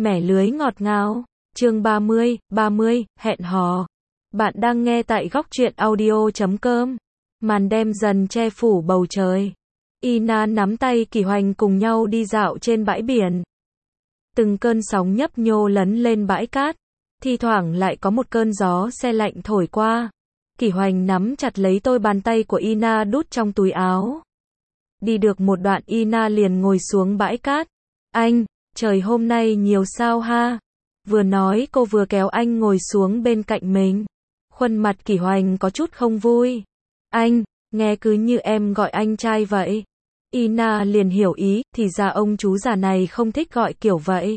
Mẻ lưới ngọt ngào. Chương 30, hẹn hò. Bạn đang nghe tại góc truyện audio.com. Màn đêm dần che phủ bầu trời. Ina nắm tay Kỷ Hoành cùng nhau đi dạo trên bãi biển. Từng cơn sóng nhấp nhô lấn lên bãi cát. Thi thoảng lại có một cơn gió se lạnh thổi qua. Kỷ Hoành nắm chặt lấy đôi bàn tay của Ina đút trong túi áo. Đi được một đoạn Ina liền ngồi xuống bãi cát. Anh, trời hôm nay nhiều sao ha. Vừa nói cô vừa kéo anh ngồi xuống bên cạnh mình. Khuôn mặt Kỷ Hoành có chút không vui. Anh, nghe cứ như em gọi anh trai vậy. Ina liền hiểu ý, thì ra ông chú già này không thích gọi kiểu vậy.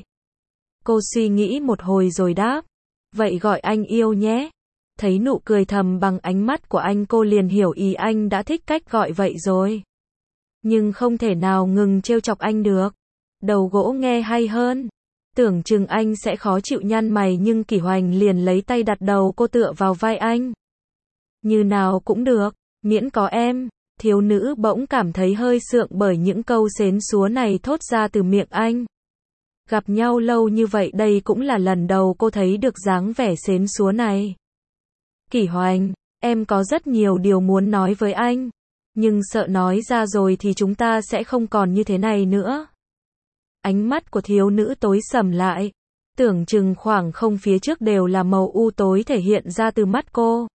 Cô suy nghĩ một hồi rồi đáp. Vậy gọi anh yêu nhé. Thấy nụ cười thầm bằng ánh mắt của anh, cô liền hiểu ý anh đã thích cách gọi vậy rồi. Nhưng không thể nào ngừng trêu chọc anh được. Đầu gỗ nghe hay hơn. Tưởng chừng anh sẽ khó chịu nhăn mày, nhưng Kỷ Hoành liền lấy tay đặt đầu cô tựa vào vai anh. Như nào cũng được, miễn có em. Thiếu nữ bỗng cảm thấy hơi sượng bởi những câu xến xúa này thốt ra từ miệng anh. Gặp nhau lâu như vậy đây cũng là lần đầu cô thấy được dáng vẻ xến xúa này. Kỷ Hoành, em có rất nhiều điều muốn nói với anh. Nhưng sợ nói ra rồi thì chúng ta sẽ không còn như thế này nữa. Ánh mắt của thiếu nữ tối sầm lại. Tưởng chừng khoảng không phía trước đều là màu u tối thể hiện ra từ mắt cô.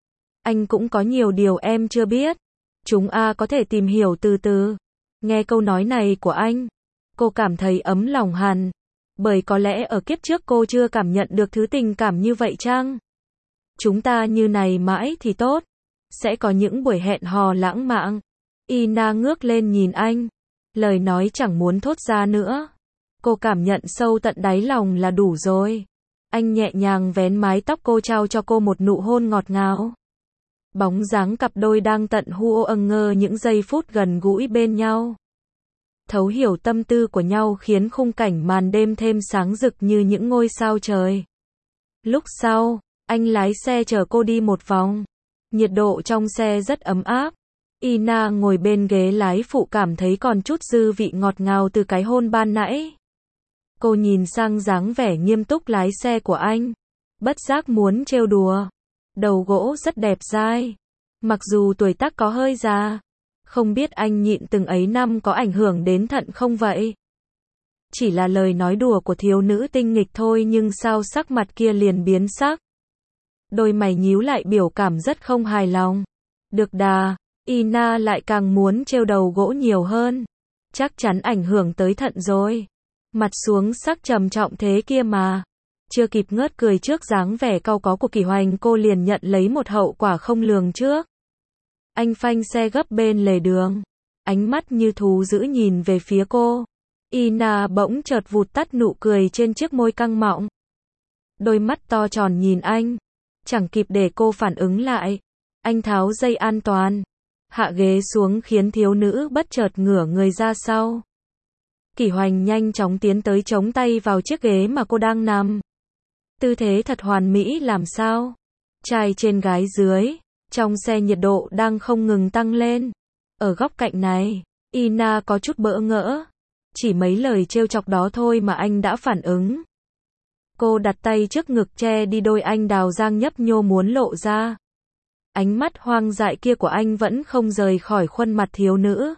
Anh cũng có nhiều điều em chưa biết. Chúng có thể tìm hiểu từ từ. Nghe câu nói này của anh, cô cảm thấy ấm lòng hẳn. Bởi có lẽ ở kiếp trước cô chưa cảm nhận được thứ tình cảm như vậy chăng? Chúng ta như này mãi thì tốt. Sẽ có những buổi hẹn hò lãng mạn. Ina ngước lên nhìn anh. Lời nói chẳng muốn thốt ra nữa. Cô cảm nhận sâu tận đáy lòng là đủ rồi. Anh nhẹ nhàng vén mái tóc cô, trao cho cô một nụ hôn ngọt ngào. Bóng dáng cặp đôi đang tận hư ngơ những giây phút gần gũi bên nhau. Thấu hiểu tâm tư của nhau khiến khung cảnh màn đêm thêm sáng rực như những ngôi sao trời. Lúc sau, anh lái xe chở cô đi một vòng. Nhiệt độ trong xe rất ấm áp. Ina ngồi bên ghế lái phụ cảm thấy còn chút dư vị ngọt ngào từ cái hôn ban nãy. Cô nhìn sang dáng vẻ nghiêm túc lái xe của anh. Bất giác muốn trêu đùa. Đầu gỗ rất đẹp dai. Mặc dù tuổi tác có hơi già. Không biết anh nhịn từng ấy năm có ảnh hưởng đến thận không vậy? Chỉ là lời nói đùa của thiếu nữ tinh nghịch thôi, nhưng sao sắc mặt kia liền biến sắc. Đôi mày nhíu lại biểu cảm rất không hài lòng. Được đà, Ina lại càng muốn trêu đầu gỗ nhiều hơn. Chắc chắn ảnh hưởng tới thận rồi. Mặt xuống sắc trầm trọng thế kia mà. Chưa kịp ngớt cười trước dáng vẻ cau có của Kỷ Hoành, cô liền nhận lấy một hậu quả không lường trước. Anh phanh xe gấp bên lề đường. Ánh mắt như thú dữ nhìn về phía cô. Ina bỗng chợt vụt tắt nụ cười trên chiếc môi căng mọng. Đôi mắt to tròn nhìn anh. Chẳng kịp để cô phản ứng lại. Anh tháo dây an toàn. Hạ ghế xuống khiến thiếu nữ bất chợt ngửa người ra sau. Kỷ Hoành nhanh chóng tiến tới chống tay vào chiếc ghế mà cô đang nằm. Tư thế thật hoàn mỹ làm sao. Trai trên gái dưới. Trong xe nhiệt độ đang không ngừng tăng lên. Ở góc cạnh này, Ina có chút bỡ ngỡ. Chỉ mấy lời trêu chọc đó thôi mà anh đã phản ứng. Cô đặt tay trước ngực che đi đôi anh đào giang nhấp nhô muốn lộ ra. Ánh mắt hoang dại kia của anh vẫn không rời khỏi khuôn mặt thiếu nữ.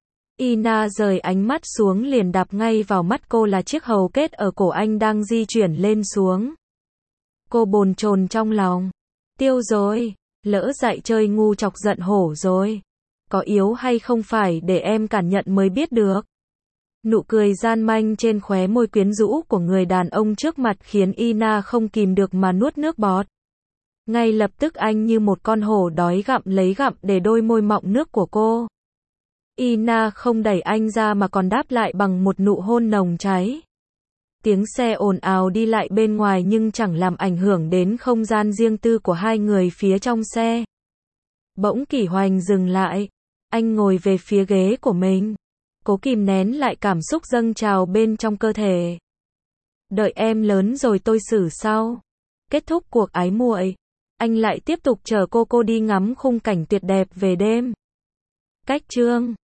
Ina rời ánh mắt xuống liền đạp ngay vào mắt cô là chiếc hầu kết ở cổ anh đang di chuyển lên xuống. Cô bồn chồn trong lòng. Tiêu rồi, lỡ dại chơi ngu chọc giận hổ rồi. Có yếu hay không phải để em cảm nhận mới biết được. Nụ cười gian manh trên khóe môi quyến rũ của người đàn ông trước mặt khiến Ina không kìm được mà nuốt nước bọt. Ngay lập tức anh như một con hổ đói gặm lấy gặm để đôi môi mọng nước của cô. Ina không đẩy anh ra mà còn đáp lại bằng một nụ hôn nồng cháy. Tiếng xe ồn ào đi lại bên ngoài nhưng chẳng làm ảnh hưởng đến không gian riêng tư của hai người phía trong xe. Bỗng Kỷ Hoành dừng lại. Anh ngồi về phía ghế của mình. Cố kìm nén lại cảm xúc dâng trào bên trong cơ thể. Đợi em lớn rồi tôi xử sau. Kết thúc cuộc ái muội, anh lại tiếp tục chở cô đi ngắm khung cảnh tuyệt đẹp về đêm. Cách chương